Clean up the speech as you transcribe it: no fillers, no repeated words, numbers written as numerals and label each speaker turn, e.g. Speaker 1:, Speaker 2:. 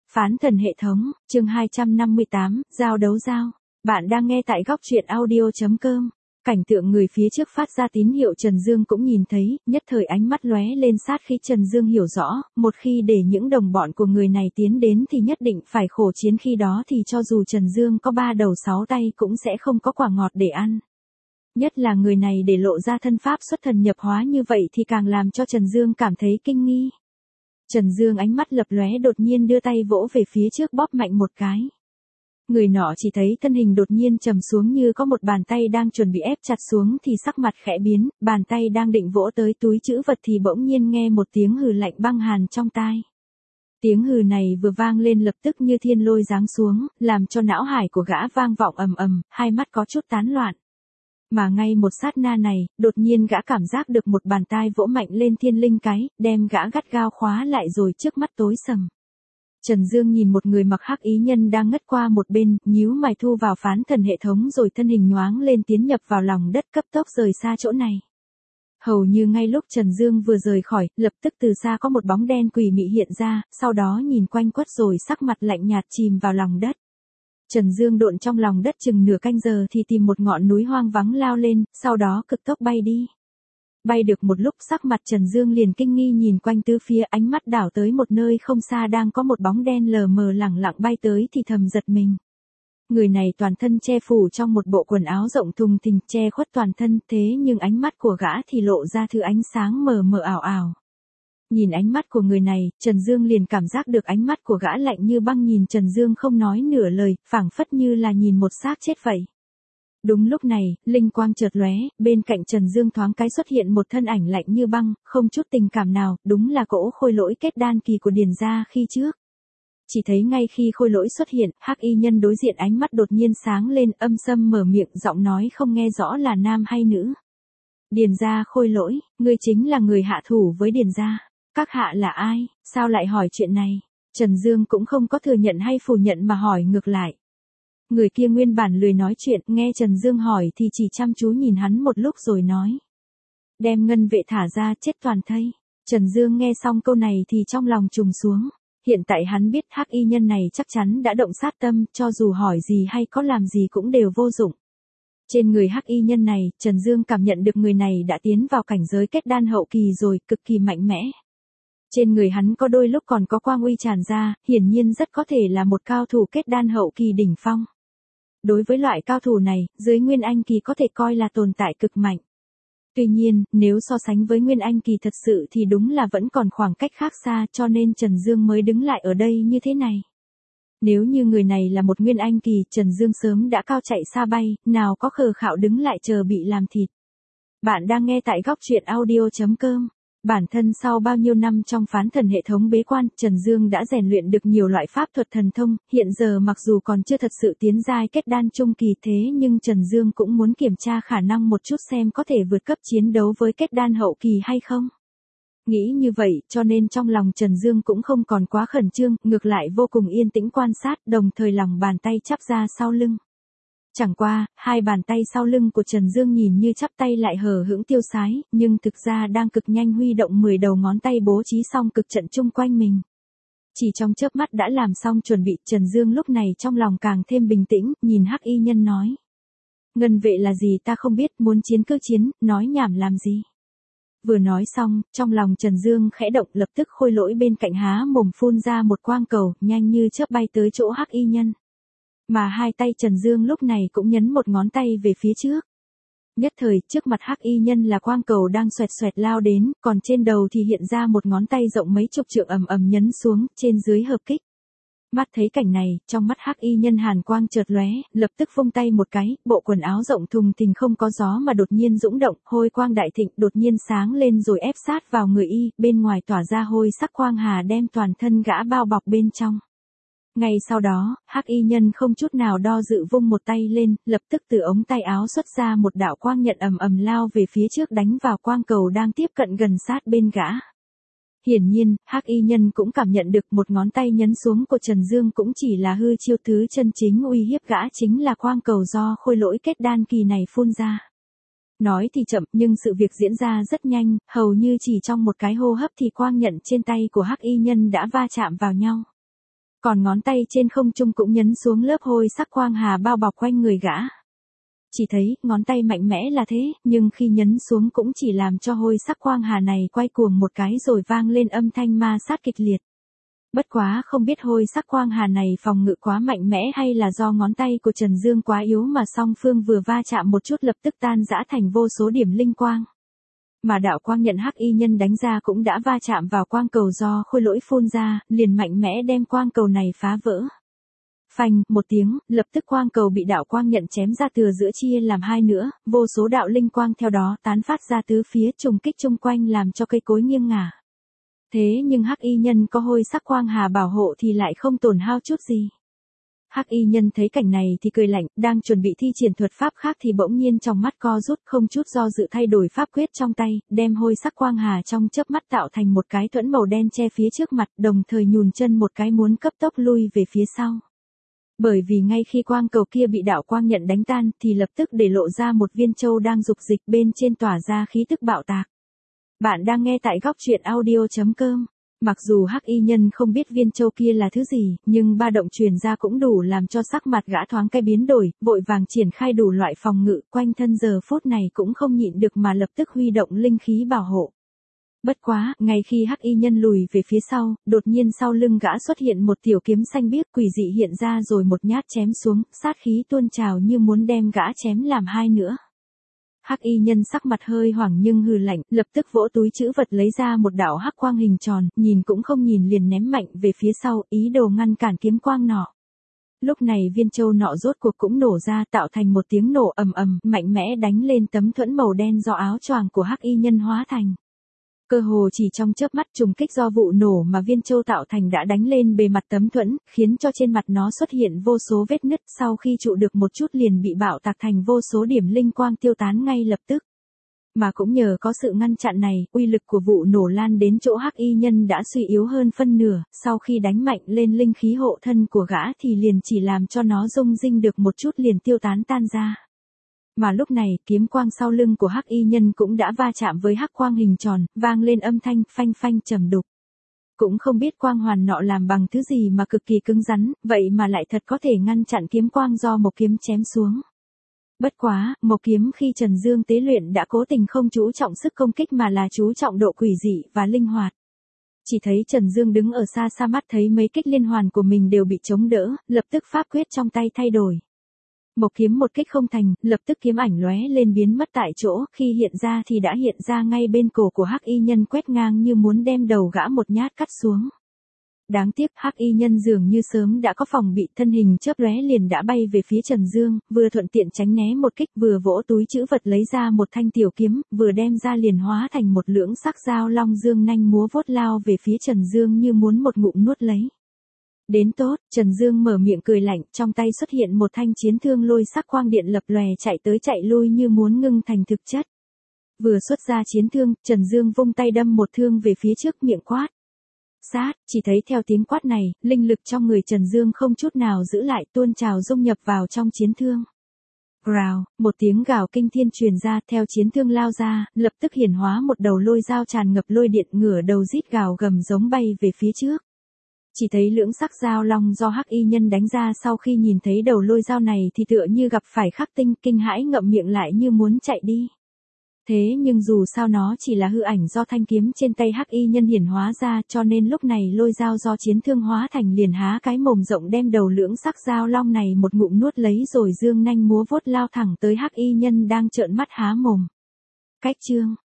Speaker 1: Phán thần hệ thống, chương 258, giao đấu giao. Bạn đang nghe tại góc truyện audio.com. Cảnh tượng người phía trước phát ra tín hiệu Trần Dương cũng nhìn thấy, nhất thời ánh mắt lóe lên sát khí. Trần Dương hiểu rõ, một khi để những đồng bọn của người này tiến đến thì nhất định phải khổ chiến, khi đó thì cho dù Trần Dương có 3 đầu 6 tay cũng sẽ không có quả ngọt để ăn. Nhất là người này để lộ ra thân pháp xuất thần nhập hóa như vậy thì càng làm cho Trần Dương cảm thấy kinh nghi. Trần Dương ánh mắt lập lóe, đột nhiên đưa tay vỗ về phía trước, bóp mạnh một cái. Người nọ chỉ thấy thân hình đột nhiên trầm xuống, như có một bàn tay đang chuẩn bị ép chặt xuống, thì sắc mặt khẽ biến, bàn tay đang định vỗ tới túi trữ vật thì bỗng nhiên nghe một tiếng hừ lạnh băng hàn trong tai. Tiếng hừ này vừa vang lên lập tức như thiên lôi giáng xuống, làm cho não hải của gã vang vọng ầm ầm, hai mắt có chút tán loạn. Mà ngay một sát na này, đột nhiên gã cảm giác được một bàn tay vỗ mạnh lên thiên linh cái, đem gã gắt gao khóa lại, rồi trước mắt tối sầm. Trần Dương nhìn một người mặc hắc ý nhân đang ngất qua một bên, nhíu mày thu vào phán thần hệ thống, rồi thân hình nhoáng lên tiến nhập vào lòng đất, cấp tốc rời xa chỗ này. Hầu như ngay lúc Trần Dương vừa rời khỏi, lập tức từ xa có một bóng đen quỷ mị hiện ra, sau đó nhìn quanh quất rồi sắc mặt lạnh nhạt chìm vào lòng đất. Trần Dương độn trong lòng đất chừng nửa canh giờ thì tìm một ngọn núi hoang vắng lao lên, sau đó cực tốc bay đi. Bay được một lúc, sắc mặt Trần Dương liền kinh nghi nhìn quanh tứ phía, ánh mắt đảo tới một nơi không xa đang có một bóng đen lờ mờ lẳng lặng bay tới thì thầm giật mình. Người này toàn thân che phủ trong một bộ quần áo rộng thùng thình che khuất toàn thân, thế nhưng ánh mắt của gã thì lộ ra thứ ánh sáng mờ mờ ảo ảo. Nhìn ánh mắt của người này, Trần Dương liền cảm giác được ánh mắt của gã lạnh như băng, nhìn Trần Dương không nói nửa lời, phảng phất như là nhìn một xác chết vậy. Đúng lúc này, linh quang chợt lóe, bên cạnh Trần Dương thoáng cái xuất hiện một thân ảnh lạnh như băng, không chút tình cảm nào, đúng là cỗ khôi lỗi kết đan kỳ của Điền gia khi trước. Chỉ thấy ngay khi khôi lỗi xuất hiện, hắc y nhân đối diện ánh mắt đột nhiên sáng lên, âm sâm mở miệng, giọng nói không nghe rõ là nam hay nữ. Điền gia khôi lỗi, ngươi chính là người hạ thủ với Điền gia. Các hạ là ai, sao lại hỏi chuyện này? Trần Dương cũng không có thừa nhận hay phủ nhận mà hỏi ngược lại. Người kia nguyên bản lười nói chuyện, nghe Trần Dương hỏi thì chỉ chăm chú nhìn hắn một lúc rồi nói. Đem ngân vệ thả ra, chết toàn thây. Trần Dương nghe xong câu này thì trong lòng trùng xuống. Hiện tại hắn biết hắc y nhân này chắc chắn đã động sát tâm, cho dù hỏi gì hay có làm gì cũng đều vô dụng. Trên người hắc y nhân này, Trần Dương cảm nhận được người này đã tiến vào cảnh giới kết đan hậu kỳ rồi, cực kỳ mạnh mẽ. Trên người hắn có đôi lúc còn có quang uy tràn ra, hiển nhiên rất có thể là một cao thủ kết đan hậu kỳ đỉnh phong. Đối với loại cao thủ này, dưới Nguyên Anh kỳ có thể coi là tồn tại cực mạnh. Tuy nhiên, nếu so sánh với Nguyên Anh kỳ thật sự thì đúng là vẫn còn khoảng cách khác xa, cho nên Trần Dương mới đứng lại ở đây như thế này. Nếu như người này là một Nguyên Anh kỳ, Trần Dương sớm đã cao chạy xa bay, nào có khờ khạo đứng lại chờ bị làm thịt. Bạn đang nghe tại góc truyện audio.com. Bản thân sau bao nhiêu năm trong phán thần hệ thống bế quan, Trần Dương đã rèn luyện được nhiều loại pháp thuật thần thông, hiện giờ mặc dù còn chưa thật sự tiến giai kết đan trung kỳ, thế nhưng Trần Dương cũng muốn kiểm tra khả năng một chút xem có thể vượt cấp chiến đấu với kết đan hậu kỳ hay không. Nghĩ như vậy, cho nên trong lòng Trần Dương cũng không còn quá khẩn trương, ngược lại vô cùng yên tĩnh quan sát, đồng thời lòng bàn tay chắp ra sau lưng. Chẳng qua, hai bàn tay sau lưng của Trần Dương nhìn như chắp tay lại hờ hững tiêu sái, nhưng thực ra đang cực nhanh huy động 10 đầu ngón tay bố trí xong cực trận chung quanh mình. Chỉ trong chớp mắt đã làm xong chuẩn bị, Trần Dương lúc này trong lòng càng thêm bình tĩnh, nhìn hắc y nhân nói. Ngân vệ là gì ta không biết, muốn chiến cứ chiến, nói nhảm làm gì. Vừa nói xong, trong lòng Trần Dương khẽ động, lập tức khôi lỗi bên cạnh há mồm phun ra một quang cầu, nhanh như chớp bay tới chỗ hắc y nhân. Mà hai tay Trần Dương lúc này cũng nhấn một ngón tay về phía trước. Nhất thời, trước mặt hắc y nhân là quang cầu đang xoẹt xoẹt lao đến, còn trên đầu thì hiện ra một ngón tay rộng mấy chục trượng ầm ầm nhấn xuống, trên dưới hợp kích. Mắt thấy cảnh này, trong mắt hắc y nhân hàn quang chợt lóe, lập tức vung tay một cái, bộ quần áo rộng thùng thình không có gió mà đột nhiên dũng động, hôi quang đại thịnh đột nhiên sáng lên rồi ép sát vào người y, bên ngoài tỏa ra hôi sắc quang hà đem toàn thân gã bao bọc bên trong. Ngay sau đó, hắc y nhân không chút nào do dự vung một tay lên, lập tức từ ống tay áo xuất ra một đạo quang nhận ầm ầm lao về phía trước, đánh vào quang cầu đang tiếp cận gần sát bên gã. Hiển nhiên, hắc y nhân cũng cảm nhận được một ngón tay nhấn xuống của Trần Dương cũng chỉ là hư chiêu, thứ chân chính uy hiếp gã chính là quang cầu do khôi lỗi kết đan kỳ này phun ra. Nói thì chậm nhưng sự việc diễn ra rất nhanh, hầu như chỉ trong một cái hô hấp thì quang nhận trên tay của hắc y nhân đã va chạm vào nhau. Còn ngón tay trên không trung cũng nhấn xuống lớp hôi sắc quang hà bao bọc quanh người gã. Chỉ thấy, ngón tay mạnh mẽ là thế, nhưng khi nhấn xuống cũng chỉ làm cho hôi sắc quang hà này quay cuồng một cái rồi vang lên âm thanh ma sát kịch liệt. Bất quá không biết hôi sắc quang hà này phòng ngự quá mạnh mẽ hay là do ngón tay của Trần Dương quá yếu mà song phương vừa va chạm một chút lập tức tan rã thành vô số điểm linh quang. Mà đạo quang nhận hắc y nhân đánh ra cũng đã va chạm vào quang cầu do khôi lỗi phun ra, liền mạnh mẽ đem quang cầu này phá vỡ. Phanh, một tiếng, lập tức quang cầu bị đạo quang nhận chém ra từ giữa chia làm hai nữa, vô số đạo linh quang theo đó tán phát ra tứ phía trùng kích chung quanh làm cho cây cối nghiêng ngả. Thế nhưng hắc y nhân có hôi sắc quang hà bảo hộ thì lại không tổn hao chút gì. Hắc y nhân thấy cảnh này thì cười lạnh, đang chuẩn bị thi triển thuật pháp khác thì bỗng nhiên trong mắt co rút không chút do dự thay đổi pháp quyết trong tay, đem hôi sắc quang hà trong chớp mắt tạo thành một cái thuẫn màu đen che phía trước mặt, đồng thời nhùn chân một cái muốn cấp tốc lui về phía sau. Bởi vì ngay khi quang cầu kia bị đạo quang nhận đánh tan thì lập tức để lộ ra một viên châu đang dục dịch bên trên tỏa ra khí tức bạo tạc. Bạn đang nghe tại góc truyện audio.com. Mặc dù hắc y nhân không biết viên châu kia là thứ gì, nhưng ba động truyền ra cũng đủ làm cho sắc mặt gã thoáng cái biến đổi, vội vàng triển khai đủ loại phòng ngự, quanh thân giờ phút này cũng không nhịn được mà lập tức huy động linh khí bảo hộ. Bất quá, ngay khi hắc y nhân lùi về phía sau, đột nhiên sau lưng gã xuất hiện một tiểu kiếm xanh biếc quỷ dị hiện ra rồi một nhát chém xuống, sát khí tuôn trào như muốn đem gã chém làm hai nữa. Hắc y nhân sắc mặt hơi hoảng nhưng hừ lạnh, lập tức vỗ túi trữ vật lấy ra một đạo hắc quang hình tròn, nhìn cũng không nhìn liền ném mạnh về phía sau, ý đồ ngăn cản kiếm quang nọ. Lúc này viên châu nọ rốt cuộc cũng nổ ra tạo thành một tiếng nổ ầm ầm, mạnh mẽ đánh lên tấm thuẫn màu đen do áo choàng của hắc y nhân hóa thành. Cơ hồ chỉ trong chớp mắt trùng kích do vụ nổ mà viên châu tạo thành đã đánh lên bề mặt tấm thuẫn, khiến cho trên mặt nó xuất hiện vô số vết nứt, sau khi trụ được một chút liền bị bạo tạc thành vô số điểm linh quang tiêu tán ngay lập tức. Mà cũng nhờ có sự ngăn chặn này, uy lực của vụ nổ lan đến chỗ hắc y nhân đã suy yếu hơn phân nửa, sau khi đánh mạnh lên linh khí hộ thân của gã thì liền chỉ làm cho nó rung rinh được một chút liền tiêu tán tan ra. Mà lúc này, kiếm quang sau lưng của hắc y nhân cũng đã va chạm với hắc quang hình tròn, vang lên âm thanh phanh phanh trầm đục. Cũng không biết quang hoàn nọ làm bằng thứ gì mà cực kỳ cứng rắn, vậy mà lại thật có thể ngăn chặn kiếm quang do một kiếm chém xuống. Bất quá, một kiếm khi Trần Dương tế luyện đã cố tình không chú trọng sức công kích mà là chú trọng độ quỷ dị và linh hoạt. Chỉ thấy Trần Dương đứng ở xa xa mắt thấy mấy kích liên hoàn của mình đều bị chống đỡ, lập tức pháp quyết trong tay thay đổi. Một kiếm một kích không thành, lập tức kiếm ảnh lóe lên biến mất tại chỗ, khi hiện ra thì đã hiện ra ngay bên cổ của hắc y nhân quét ngang như muốn đem đầu gã một nhát cắt xuống. Đáng tiếc hắc y nhân dường như sớm đã có phòng bị, thân hình chớp lóe liền đã bay về phía Trần Dương, vừa thuận tiện tránh né một kích vừa vỗ túi trữ vật lấy ra một thanh tiểu kiếm, vừa đem ra liền hóa thành một lưỡng sắc dao long dương nanh múa vuốt lao về phía Trần Dương như muốn một ngụm nuốt lấy. Đến tốt, Trần Dương mở miệng cười lạnh, trong tay xuất hiện một thanh chiến thương lôi sắc quang điện lập lòe chạy tới chạy lui như muốn ngưng thành thực chất. Vừa xuất ra chiến thương, Trần Dương vung tay đâm một thương về phía trước miệng quát. Sát, chỉ thấy theo tiếng quát này, linh lực trong người Trần Dương không chút nào giữ lại tuôn trào dung nhập vào trong chiến thương. Rào, một tiếng gào kinh thiên truyền ra theo chiến thương lao ra, lập tức hiển hóa một đầu lôi dao tràn ngập lôi điện ngửa đầu rít gào gầm giống bay về phía trước. Chỉ thấy lưỡng sắc dao long do hắc y nhân đánh ra sau khi nhìn thấy đầu lôi dao này thì tựa như gặp phải khắc tinh, kinh hãi ngậm miệng lại như muốn chạy đi. Thế nhưng dù sao nó chỉ là hư ảnh do thanh kiếm trên tay hắc y nhân hiển hóa ra cho nên lúc này lôi dao do chiến thương hóa thành liền há cái mồm rộng đem đầu lưỡng sắc dao long này một ngụm nuốt lấy rồi dương nanh múa vuốt lao thẳng tới hắc y nhân đang trợn mắt há mồm. Cách chương